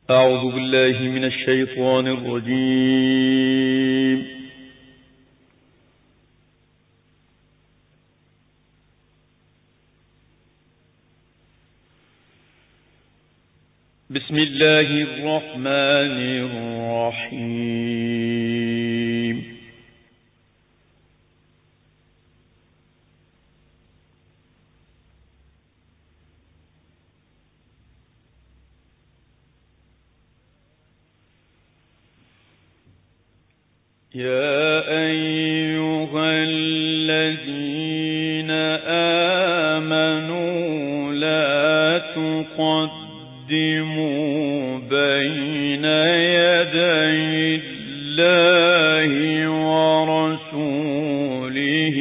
أعوذ بالله من الشيطان الرجيم. بسم الله الرحمن الرحيم. يا أيها الذين آمنوا لا تقدموا بين يدي الله ورسوله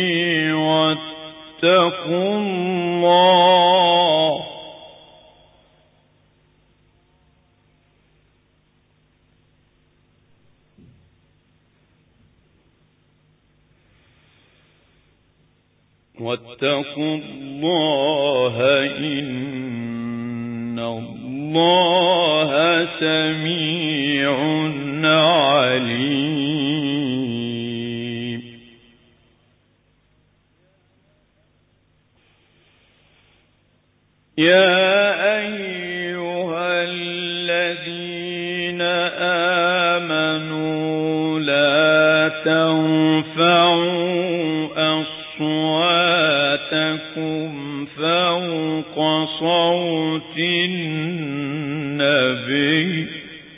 واتقوا الله إن الله سميع عليم. يا أيها الذين آمنوا لا ترفعوا أصواتكم فوق صوت النبي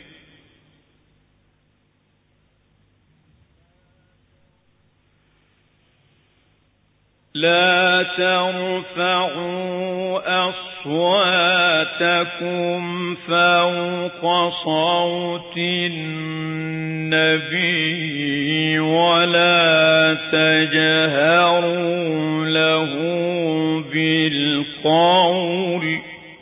لا ترفعوا أصواتكم فوق صوت النبي ولا تجهروا له بالقول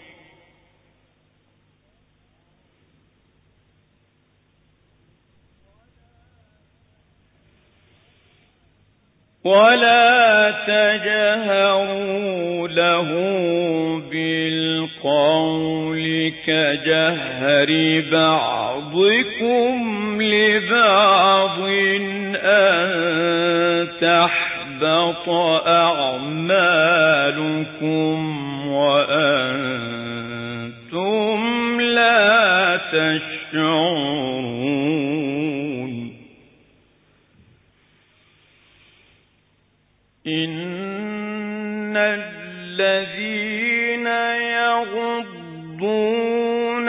كجهر بعضكم لبعض أن تحبط أعمالكم وأنتم لا تشعرون. إن الذين يغضون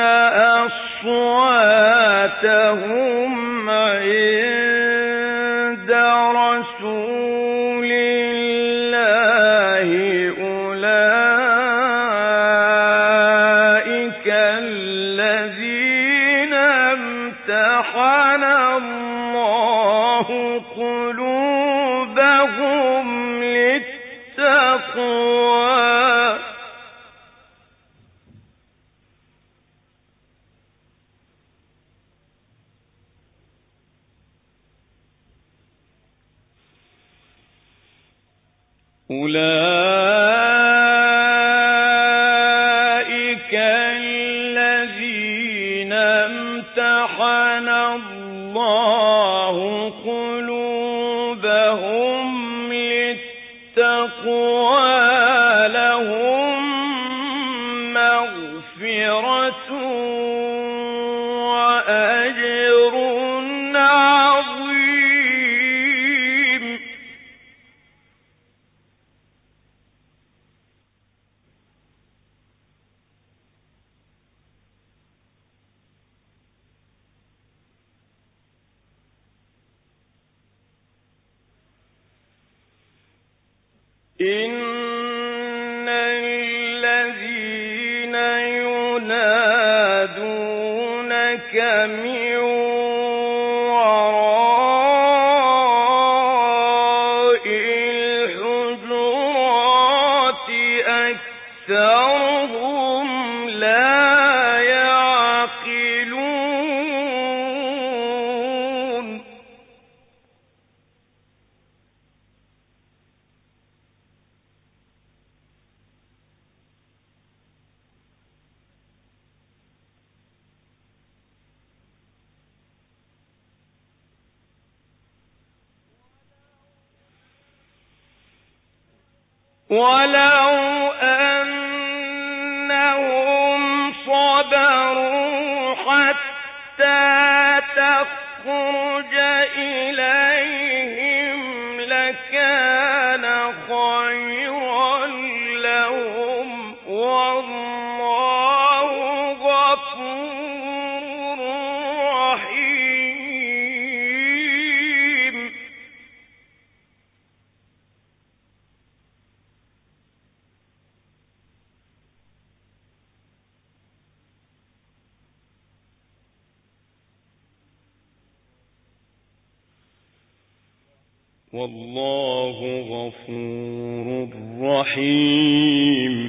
أصواتهم عند رسول الله أولئك الذين امتحن الله قلوبهم للتقوى أولئك الذين امتحن الله قلوبهم للتقوى لهم مغفرة وأجر عظيم. إن الذين ينادونك من وراء الحجرات أكثرهم لا يعقلون. ولو أنهم صبروا حتى تخرج إليهم لكان خيرا لهم والله غفور رحيم. والله غفور رحيم.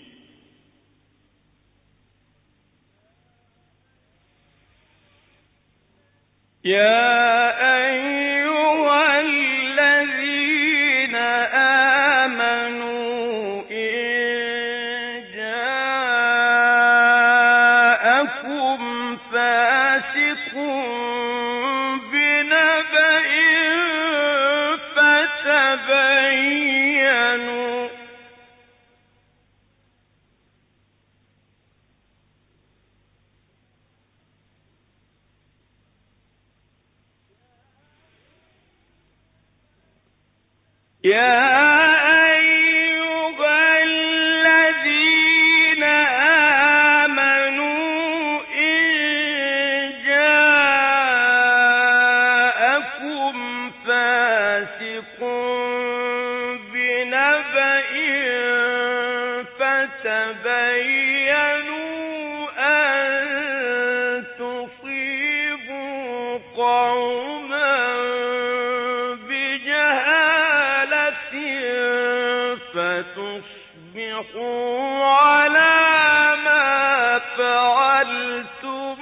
يا أيها الذين آمنوا إن جاءكم فاسق بنبأ فتبينوا فتبينوا أن تصيبوا قوما بجهالة فتصبحوا على ما فعلتم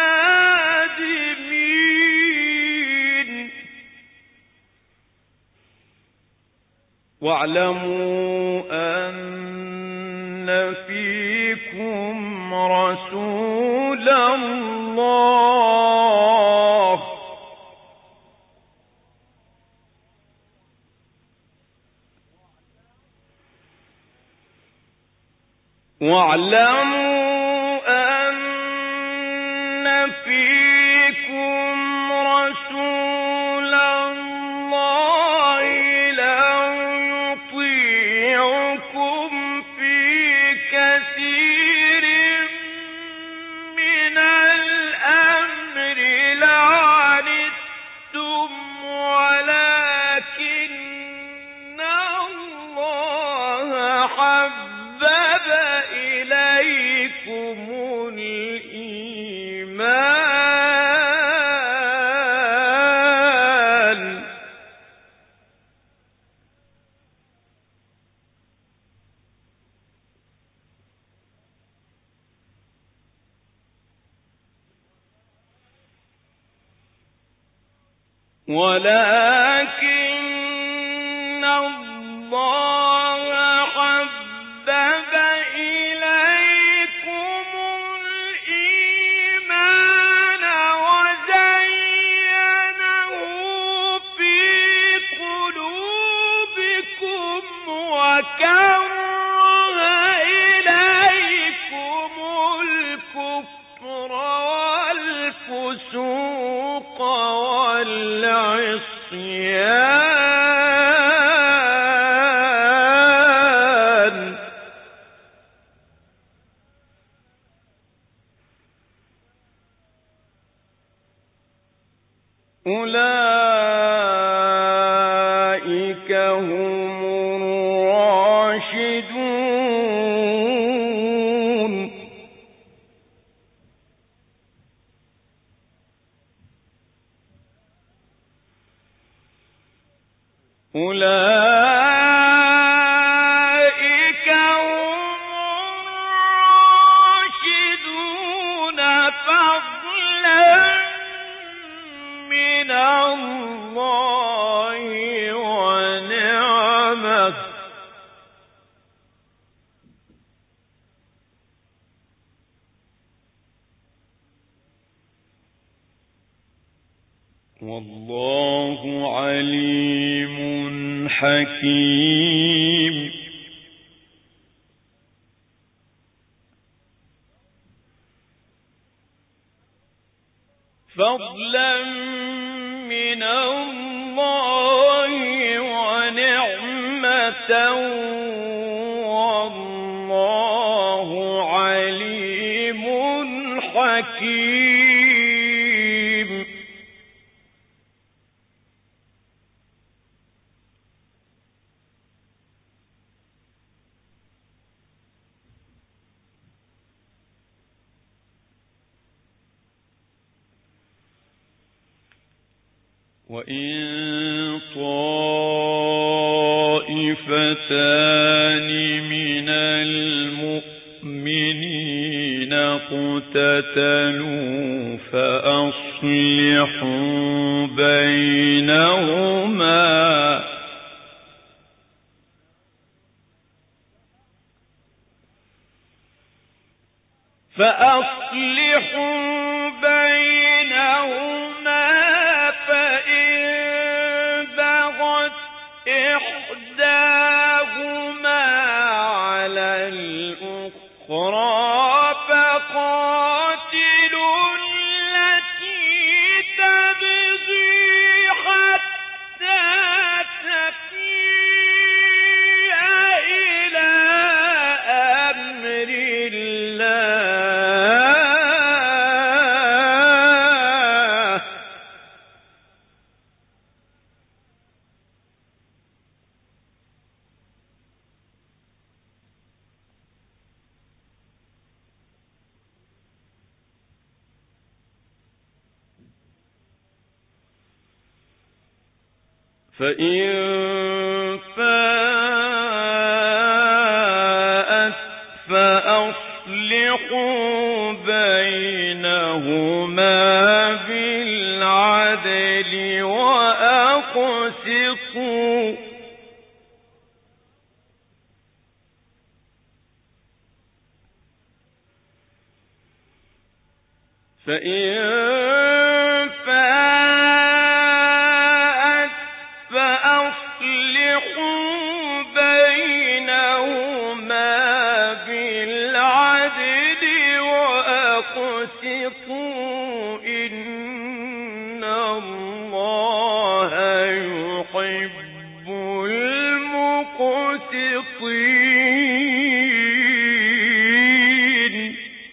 نادمين. واعلموا أن فيكم رسول الله لو يطيعكم في كثير من الأمر لعنتم ولكن الله حبب إليكم الإيمان ولكن الله حبب إليكم الإيمان وزينه في قلوبكم وكره إليكم الكفر والفسوق والعصيان أولئك هم الراشدون. أولئك هم الراشدون فضلا من الله ونعمه والله عليم حكيم. فضلا من الله ونعمة والله عليم حكيم. وإن طائفتان من المؤمنين اقتتلوا فأصلحوا بينهما فإن بغت إحداهما على الأخرى فقاتلوا التي تبغي حتى تفيء إلى أمر الله، فإن فاءت فأصلحوا بينهما بالعدل وأقسطوا فإن فاءت فأصلحوا بينهما بالعدل وأقسطوا إن الله يحب المقسطين.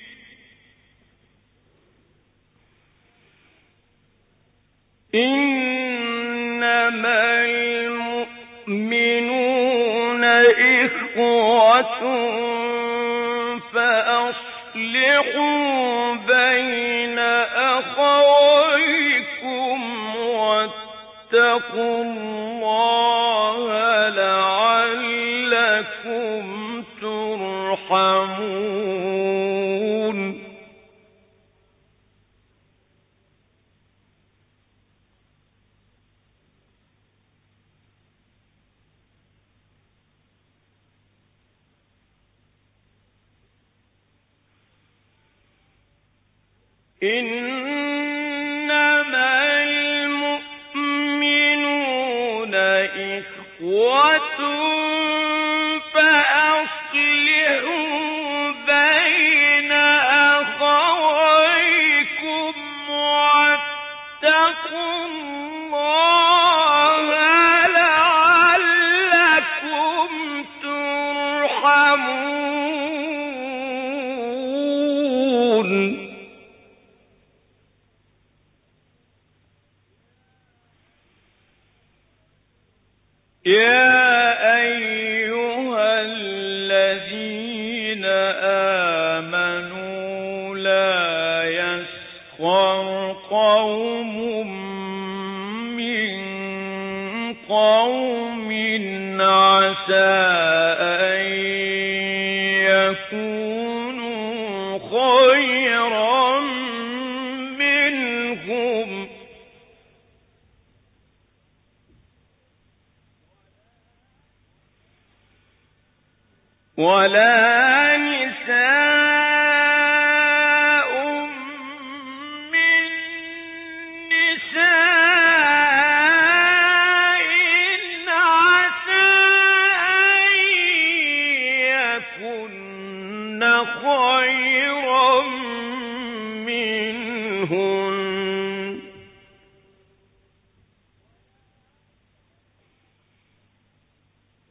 إنما المؤمنون إخوة فأصلحوا بين أخويكم واتقوا الله لعلكم ترحمون. إنما المؤمنون إخوة فأصلحوا بين أخويكم واتقوا الله لعلكم ترحمون. يا أيها الذين آمنوا لا يسخر قوم من قوم عسى أن يكونوا خيرا منهم ولا نساء من نساء عسى أن يكن خيرا منهن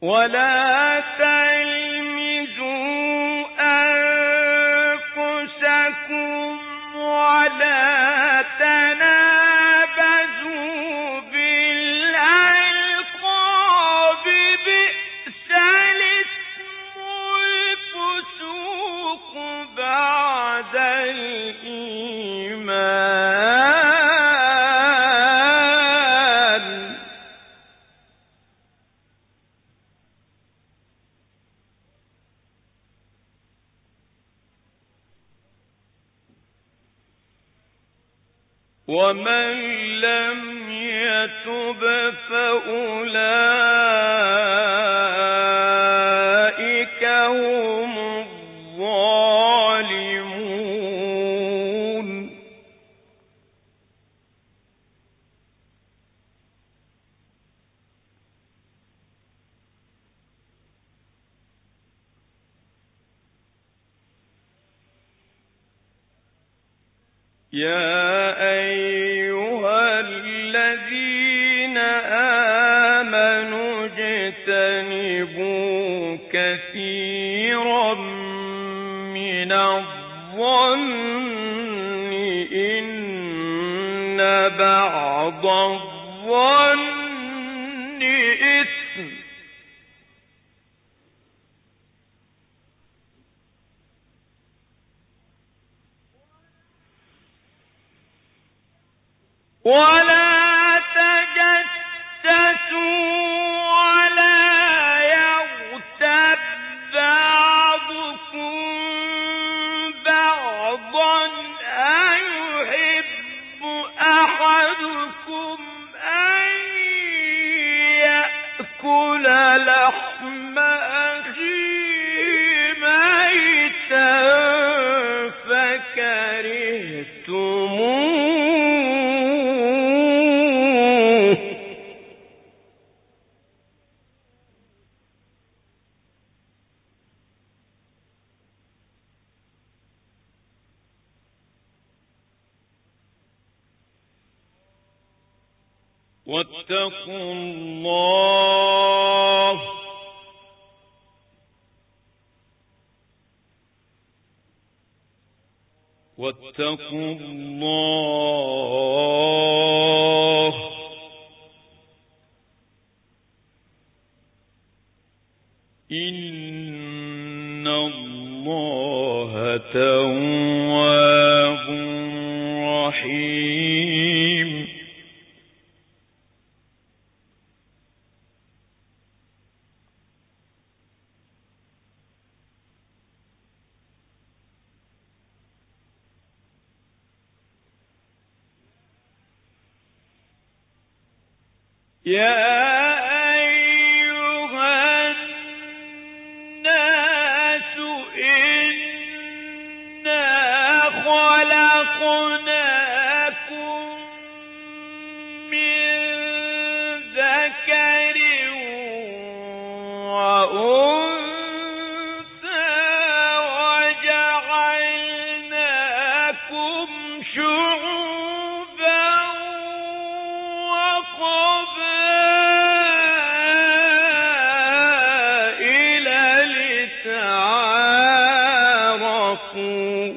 ولا تلمزوا أنفسكم ولا تنابزوا بالألقاب بئس الاسم الفسوق بعد الإيمان. ومن لم يتب فأولئك هم الظالمون. يا أيها الذين آمنوا اجتنبوا كثيرا من الظن إن بعض الظن إثم ولا تجسسوا ولا يغتب بعضكم بعضا أيحب أحدكم أن يأكل لحم أخيه ميتا فكرهتموه. واتقوا الله إن الله تواب رحيم. يا أيها الناس إنا خلقناكم من ذكر وأنثى وجعلناكم شعوبا وقبائل لتعارفوا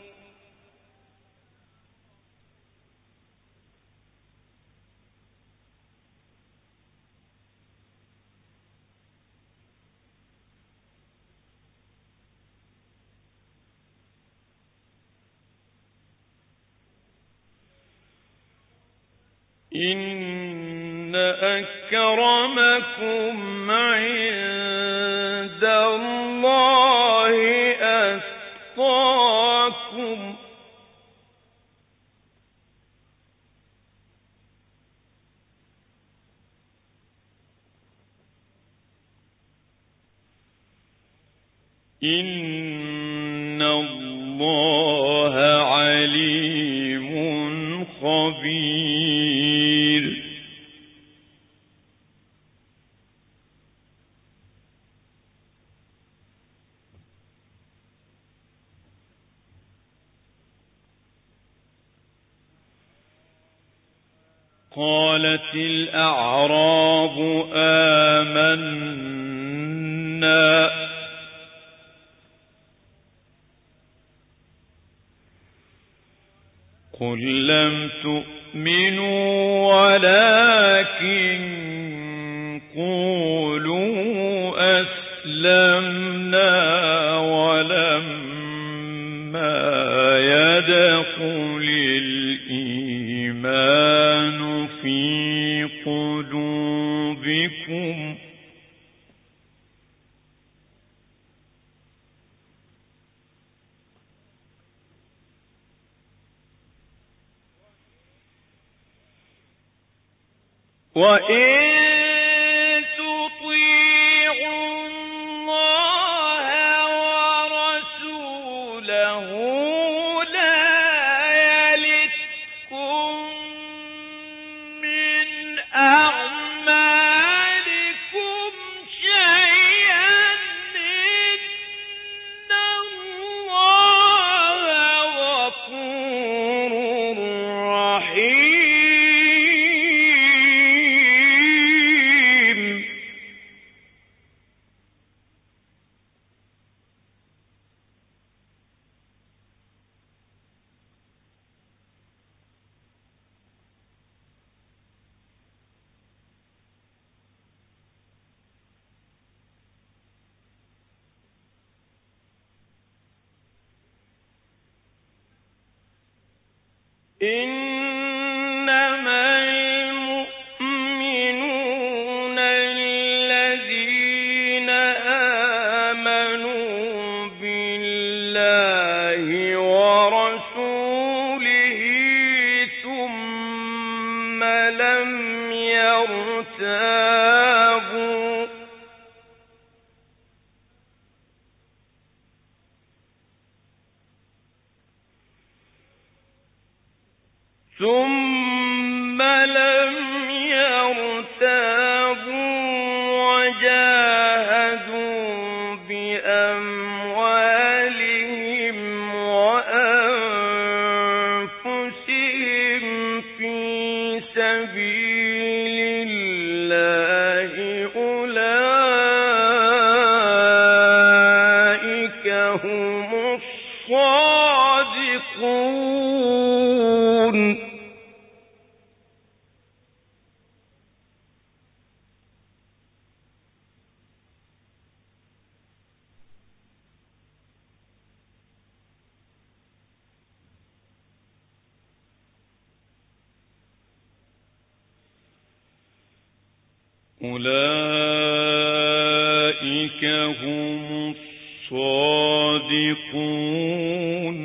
إن أكرمكم عند الله أتقاكم إن الله عليم خبير. قالت الأعراب آمنا قل لم تؤمنوا ولكن قولوا أسلمنا ولما يدخل الإيمان في قلوبكم وإن تطيعوا الله ورسوله لا يلتكم من أعمالكم شيئا إن الله غفور رحيم. إنما المؤمنون الذين آمنوا بالله ورسوله ثم لم يرتابوا وجاهدوا بأموالهم وأنفسهم في سبيل الله أولئك هم الصادقون. أولئك هم الصادقون.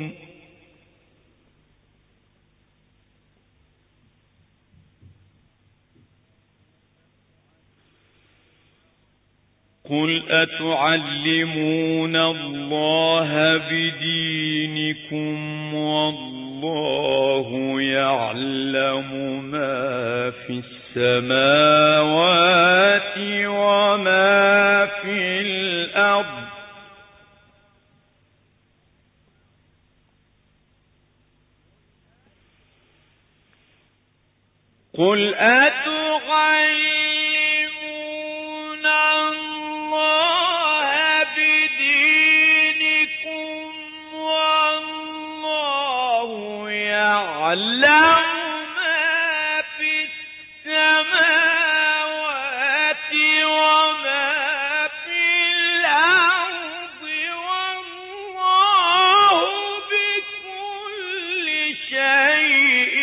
قل أتعلمون الله بدينكم والله يعلم ما في السماوات وما في الأرض قل أتعلمون الله بدينكم والله يعلم ما في السماوات وما في الأرض والله بكل شيء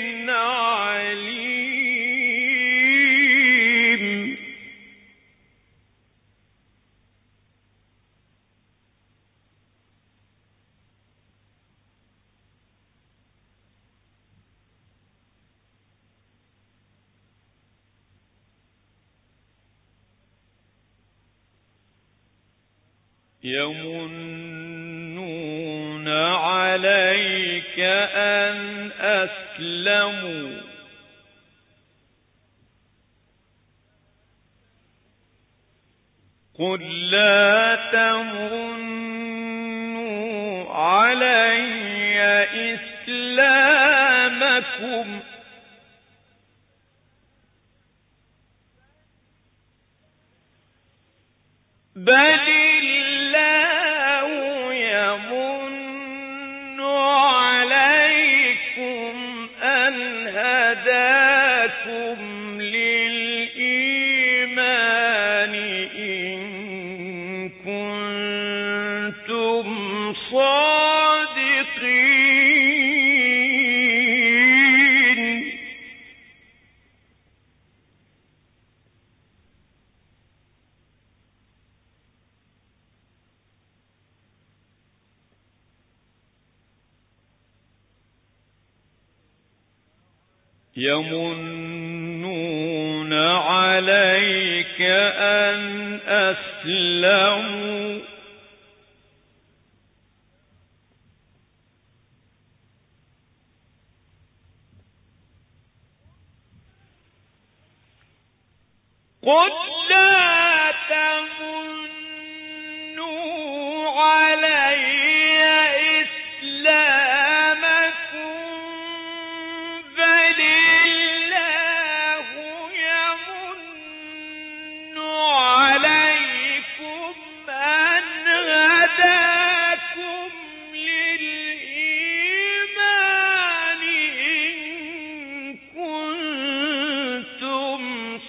عليم. يمنون عليك أن أسلموا قل لا تمنوا علي إسلامكم بل يمنون عليك أن أسلموا قل لا تمنوا علي إسلامكم بل الله يمن عليكم أن هداكم للإيمان إن كنتم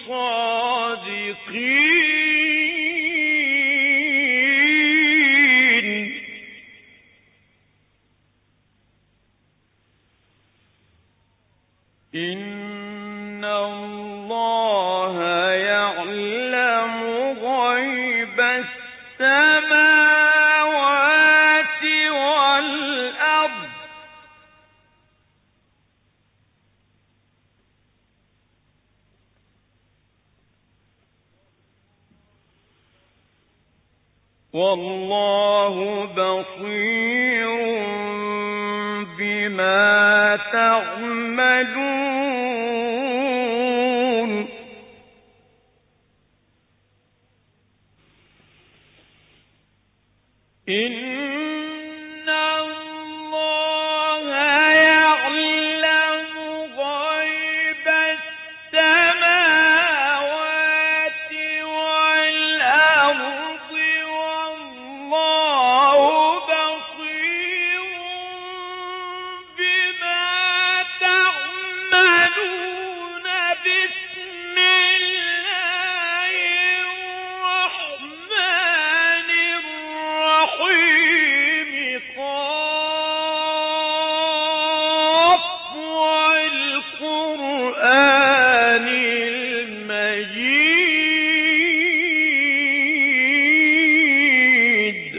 صادقين إن الله يعلم غيب السماوات والأرض والله بصير بما تعملون إن الله يعلم غيب السماوات والأرض والله بصير بما تعملون بسم الله الرحمن الرحيم قاف والقرآن المجيد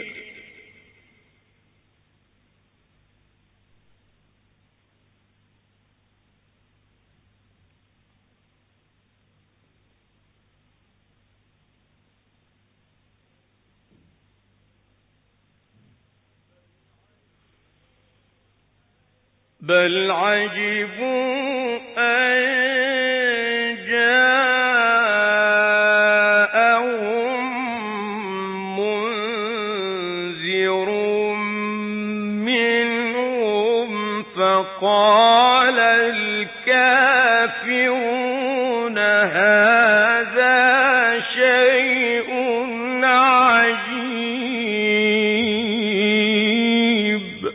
بل عجبوا أن جاءهم منذر منهم فقال الكافرون هذا شيء عجيب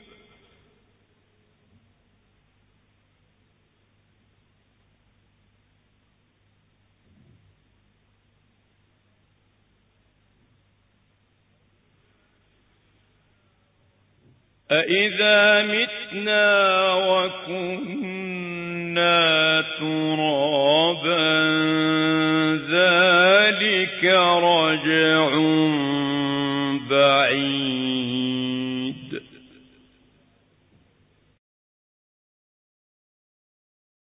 أإذا متنا وكنا ترابا